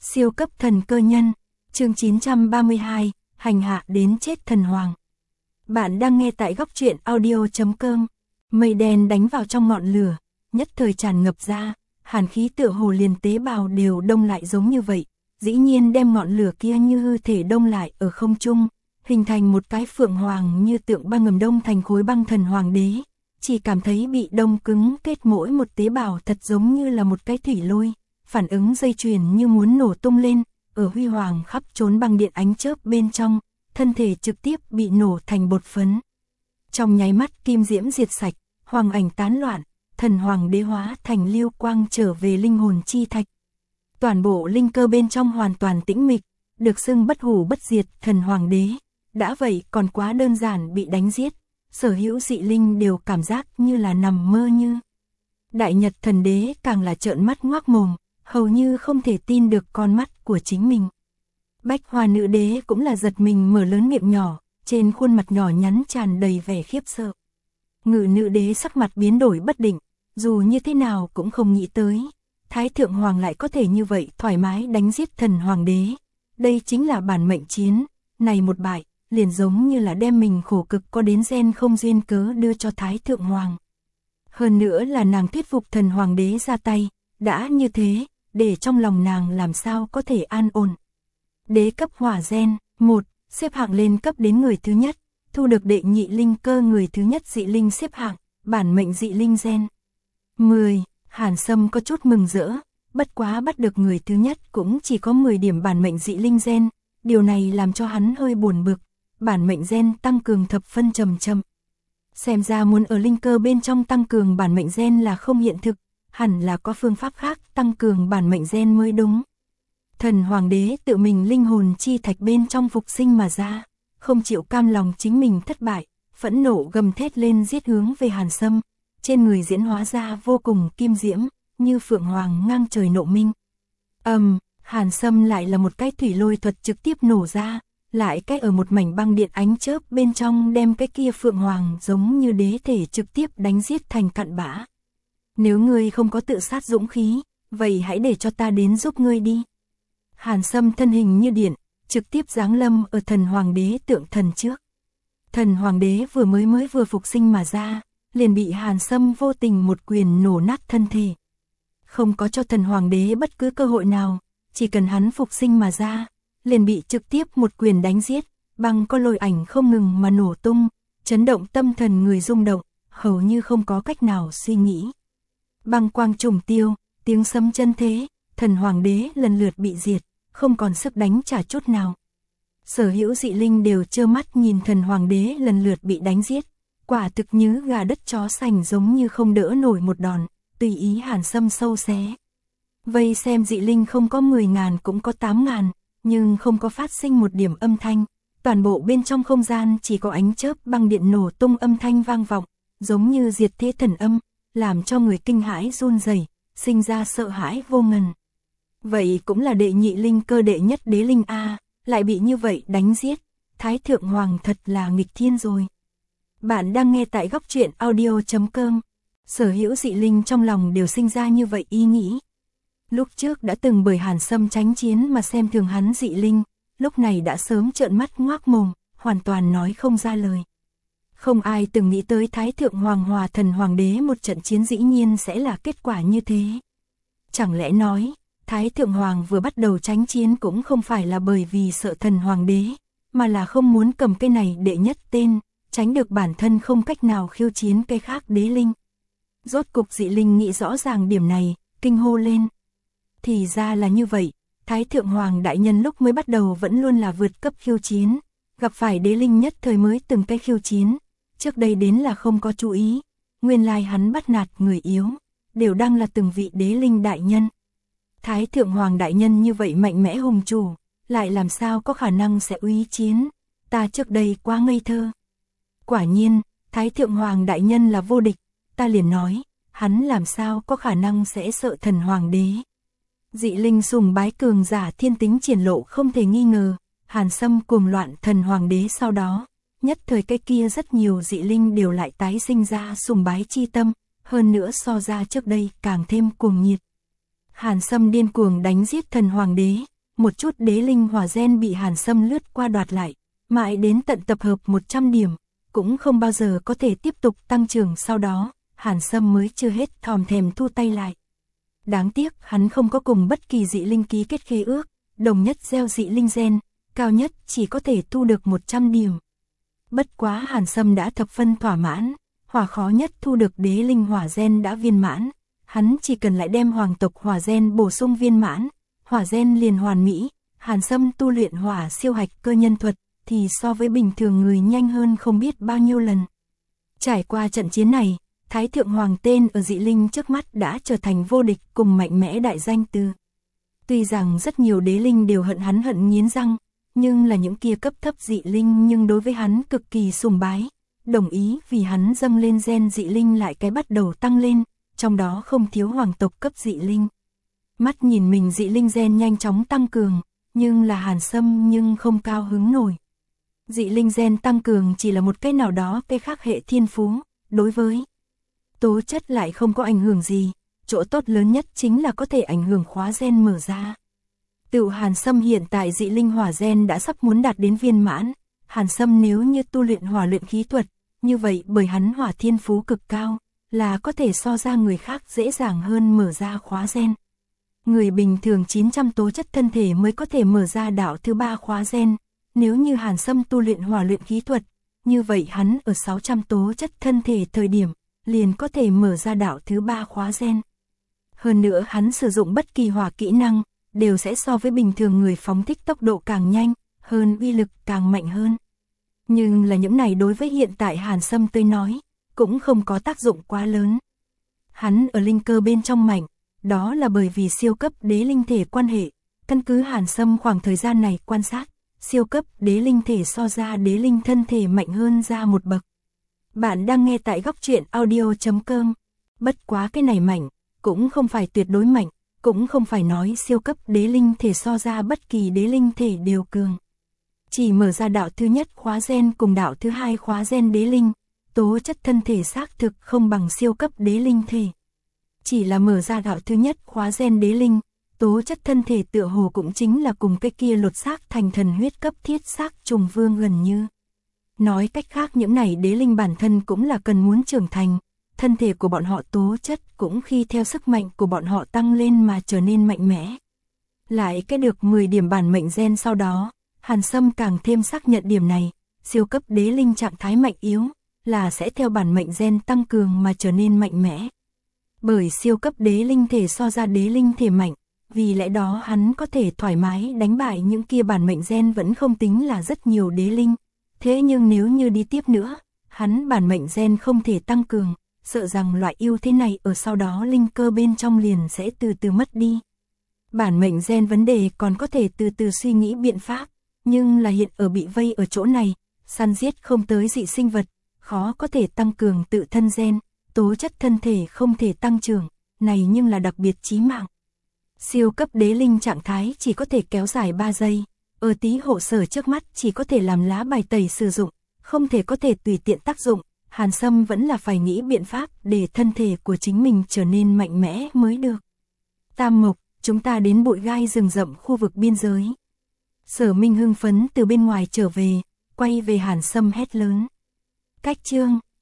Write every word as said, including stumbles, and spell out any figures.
Siêu cấp thần cơ nhân, chương chín trăm ba mươi hai, hành hạ đến chết thần hoàng. Bạn đang nghe tại góc truyện audio chấm com. Mây đen đánh vào trong ngọn lửa, nhất thời tràn ngập ra, hàn khí tựa hồ liền tế bào đều đông lại giống như vậy, dĩ nhiên đem ngọn lửa kia như hư thể đông lại ở không trung, hình thành một cái phượng hoàng như tượng băng ngầm đông thành khối băng thần hoàng đế, chỉ cảm thấy bị đông cứng kết mỗi một tế bào thật giống như là một cái thủy lôi, phản ứng dây chuyền như muốn nổ tung lên, ở huy hoàng khắp trốn băng điện ánh chớp bên trong, thân thể trực tiếp bị nổ thành bột phấn. Trong nháy mắt kim diễm diệt sạch, hoàng ảnh tán loạn, thần hoàng đế hóa thành lưu quang trở về linh hồn chi thạch. Toàn bộ linh cơ bên trong hoàn toàn tĩnh mịch, được xưng bất hủ bất diệt thần hoàng đế, đã vậy còn quá đơn giản bị đánh giết, sở hữu dị linh đều cảm giác như là nằm mơ như. Đại Nhật thần đế càng là trợn mắt ngoác mồm, hầu như không thể tin được con mắt của chính mình. Bách Hoa nữ đế cũng là giật mình mở lớn miệng nhỏ, trên khuôn mặt nhỏ nhắn tràn đầy vẻ khiếp sợ. Ngự nữ đế sắc mặt biến đổi bất định, dù như thế nào cũng không nghĩ tới, Thái Thượng Hoàng lại có thể như vậy thoải mái đánh giết thần hoàng đế. Đây chính là bản mệnh chiến, này một bại, liền giống như là đem mình khổ cực có đến gen không duyên cớ đưa cho Thái Thượng Hoàng. Hơn nữa là nàng thuyết phục thần hoàng đế ra tay, đã như thế, để trong lòng nàng làm sao có thể an ổn. Đế cấp hỏa gen, một, xếp hạng lên cấp đến người thứ nhất, thu được đệ nhị linh cơ người thứ nhất dị linh xếp hạng, bản mệnh dị linh gen. mười, Hàn Sâm có chút mừng rỡ, bất quá bắt được người thứ nhất cũng chỉ có mười điểm bản mệnh dị linh gen, điều này làm cho hắn hơi buồn bực, bản mệnh gen tăng cường thập phân trầm trầm. Xem ra muốn ở linh cơ bên trong tăng cường bản mệnh gen là không hiện thực, hẳn là có phương pháp khác tăng cường bản mệnh gen mới đúng. Thần hoàng đế tự mình linh hồn chi thạch bên trong phục sinh mà ra, không chịu cam lòng chính mình thất bại, phẫn nộ gầm thét lên giết hướng về Hàn Sâm, trên người diễn hóa ra vô cùng kim diễm, như phượng hoàng ngang trời nộ minh. Ầm, um, Hàn Sâm lại là một cái thủy lôi thuật trực tiếp nổ ra, lại cái ở một mảnh băng điện ánh chớp bên trong đem cái kia phượng hoàng giống như đế thể trực tiếp đánh giết thành cặn bã. Nếu ngươi không có tự sát dũng khí, vậy hãy để cho ta đến giúp ngươi đi. Hàn Sâm thân hình như điện, trực tiếp giáng lâm ở thần hoàng đế tượng thần trước. Thần hoàng đế vừa mới mới vừa phục sinh mà ra, liền bị Hàn Sâm vô tình một quyền nổ nát thân thể. Không có cho thần hoàng đế bất cứ cơ hội nào, chỉ cần hắn phục sinh mà ra, liền bị trực tiếp một quyền đánh giết, băng có lôi ảnh không ngừng mà nổ tung, chấn động tâm thần người rung động, hầu như không có cách nào suy nghĩ. Băng quang trùng tiêu, tiếng sấm chân thế, thần hoàng đế lần lượt bị diệt, không còn sức đánh trả chút nào. Sở hữu dị linh đều trơ mắt nhìn thần hoàng đế lần lượt bị đánh giết, quả thực như gà đất chó sành giống như không đỡ nổi một đòn, tùy ý Hàn Sâm sâu xé. Vây xem dị linh không có mười ngàn cũng có tám ngàn, nhưng không có phát sinh một điểm âm thanh, toàn bộ bên trong không gian chỉ có ánh chớp băng điện nổ tung âm thanh vang vọng, giống như diệt thế thần âm, làm cho người kinh hãi run rẩy, sinh ra sợ hãi vô ngần. Vậy cũng là đệ nhị linh cơ đệ nhất đế linh a, lại bị như vậy đánh giết, Thái Thượng Hoàng thật là nghịch thiên rồi. Bạn đang nghe tại góc truyện audio chấm com. Sở hữu dị linh trong lòng đều sinh ra như vậy ý nghĩ. Lúc trước đã từng bởi Hàn Sâm tránh chiến mà xem thường hắn dị linh, lúc này đã sớm trợn mắt ngoác mồm, hoàn toàn nói không ra lời. Không ai từng nghĩ tới Thái Thượng Hoàng hòa thần hoàng đế một trận chiến dĩ nhiên sẽ là kết quả như thế. Chẳng lẽ nói, Thái Thượng Hoàng vừa bắt đầu tránh chiến cũng không phải là bởi vì sợ thần hoàng đế, mà là không muốn cầm cái này đệ nhất tên, tránh được bản thân không cách nào khiêu chiến cái khác đế linh. Rốt cục dị linh nghĩ rõ ràng điểm này, kinh hô lên. Thì ra là như vậy, Thái Thượng Hoàng đại nhân lúc mới bắt đầu vẫn luôn là vượt cấp khiêu chiến, gặp phải đế linh nhất thời mới từng cái khiêu chiến, trước đây đến là không có chú ý, nguyên lai hắn bắt nạt người yếu, đều đang là từng vị đế linh đại nhân. Thái Thượng Hoàng đại nhân như vậy mạnh mẽ hùng chủ, lại làm sao có khả năng sẽ úy chiến, ta trước đây quá ngây thơ. Quả nhiên, Thái Thượng Hoàng đại nhân là vô địch, ta liền nói, hắn làm sao có khả năng sẽ sợ thần hoàng đế. Dị linh sùng bái cường giả thiên tính triển lộ không thể nghi ngờ, Hàn Sâm cuồng loạn thần hoàng đế sau đó, nhất thời cái kia rất nhiều dị linh đều lại tái sinh ra sùng bái chi tâm, hơn nữa so ra trước đây càng thêm cuồng nhiệt. Hàn Sâm điên cuồng đánh giết thần hoàng đế, một chút đế linh hỏa gen bị Hàn Sâm lướt qua đoạt lại, mãi đến tận tập hợp một trăm điểm, cũng không bao giờ có thể tiếp tục tăng trưởng sau đó, Hàn Sâm mới chưa hết thòm thèm thu tay lại. Đáng tiếc hắn không có cùng bất kỳ dị linh ký kết khế ước, đồng nhất gieo dị linh gen, cao nhất chỉ có thể thu được một trăm điểm. Bất quá Hàn Sâm đã thập phân thỏa mãn, hỏa khó nhất thu được đế linh hỏa gen đã viên mãn, hắn chỉ cần lại đem hoàng tộc hỏa gen bổ sung viên mãn, hỏa gen liền hoàn mỹ, Hàn Sâm tu luyện hỏa siêu hạch cơ nhân thuật thì so với bình thường người nhanh hơn không biết bao nhiêu lần. Trải qua trận chiến này, Thái Thượng Hoàng tên ở dị linh trước mắt đã trở thành vô địch cùng mạnh mẽ đại danh từ. Tuy rằng rất nhiều đế linh đều hận hắn hận nghiến răng, nhưng là những kia cấp thấp dị linh nhưng đối với hắn cực kỳ sùng bái, đồng ý vì hắn dâng lên gen dị linh lại cái bắt đầu tăng lên, trong đó không thiếu hoàng tộc cấp dị linh. Mắt nhìn mình dị linh gen nhanh chóng tăng cường, nhưng là Hàn Sâm nhưng không cao hứng nổi. Dị linh gen tăng cường chỉ là một cái nào đó cái khác hệ thiên phú, đối với tố chất lại không có ảnh hưởng gì, chỗ tốt lớn nhất chính là có thể ảnh hưởng khóa gen mở ra. Tự Hàn Sâm hiện tại dị linh hỏa gen đã sắp muốn đạt đến viên mãn, Hàn Sâm nếu như tu luyện hỏa luyện khí thuật, như vậy bởi hắn hỏa thiên phú cực cao, là có thể so ra người khác dễ dàng hơn mở ra khóa gen. Người bình thường chín trăm tố chất thân thể mới có thể mở ra đạo thứ ba khóa gen, nếu như Hàn Sâm tu luyện hỏa luyện khí thuật, như vậy hắn ở sáu trăm tố chất thân thể thời điểm, liền có thể mở ra đạo thứ ba khóa gen. Hơn nữa hắn sử dụng bất kỳ hỏa kỹ năng, đều sẽ so với bình thường người phóng thích tốc độ càng nhanh, hơn uy lực càng mạnh hơn. Nhưng là những này đối với hiện tại Hàn Sâm tới nói, cũng không có tác dụng quá lớn. Hắn ở linh cơ bên trong mạnh, đó là bởi vì siêu cấp đế linh thể quan hệ, căn cứ Hàn Sâm khoảng thời gian này quan sát, siêu cấp đế linh thể so ra đế linh thân thể mạnh hơn ra một bậc. Bạn đang nghe tại góc truyện audio chấm com. Bất quá cái này mạnh, cũng không phải tuyệt đối mạnh, cũng không phải nói siêu cấp đế linh thể so ra bất kỳ đế linh thể đều cường. Chỉ mở ra đạo thứ nhất khóa gen cùng đạo thứ hai khóa gen đế linh, tố chất thân thể xác thực không bằng siêu cấp đế linh thể. Chỉ là mở ra đạo thứ nhất khóa gen đế linh, tố chất thân thể tựa hồ cũng chính là cùng cái kia lột xác thành thần huyết cấp thiết xác trùng vương gần như. Nói cách khác những này đế linh bản thân cũng là cần muốn trưởng thành, thân thể của bọn họ tố chất cũng khi theo sức mạnh của bọn họ tăng lên mà trở nên mạnh mẽ. Lại cái được mười điểm bản mệnh gen sau đó, Hàn Sâm càng thêm xác nhận điểm này, siêu cấp đế linh trạng thái mạnh yếu, là sẽ theo bản mệnh gen tăng cường mà trở nên mạnh mẽ. Bởi siêu cấp đế linh thể so ra đế linh thể mạnh, vì lẽ đó hắn có thể thoải mái đánh bại những kia bản mệnh gen vẫn không tính là rất nhiều đế linh. Thế nhưng nếu như đi tiếp nữa, hắn bản mệnh gen không thể tăng cường, sợ rằng loại ưu thế này ở sau đó linh cơ bên trong liền sẽ từ từ mất đi. Bản mệnh gen vấn đề còn có thể từ từ suy nghĩ biện pháp, nhưng là hiện ở bị vây ở chỗ này, săn giết không tới dị sinh vật, khó có thể tăng cường tự thân gen, tố chất thân thể không thể tăng trưởng, này nhưng là đặc biệt chí mạng. Siêu cấp đế linh trạng thái chỉ có thể kéo dài ba giây, ở tí hộ sở trước mắt chỉ có thể làm lá bài tẩy sử dụng, không thể có thể tùy tiện tác dụng, Hàn Sâm vẫn là phải nghĩ biện pháp để thân thể của chính mình trở nên mạnh mẽ mới được. Tam Mộc, chúng ta đến bụi gai rừng rậm khu vực biên giới. Sở Minh hưng phấn từ bên ngoài trở về, quay về Hàn Sâm hét lớn. Cách chương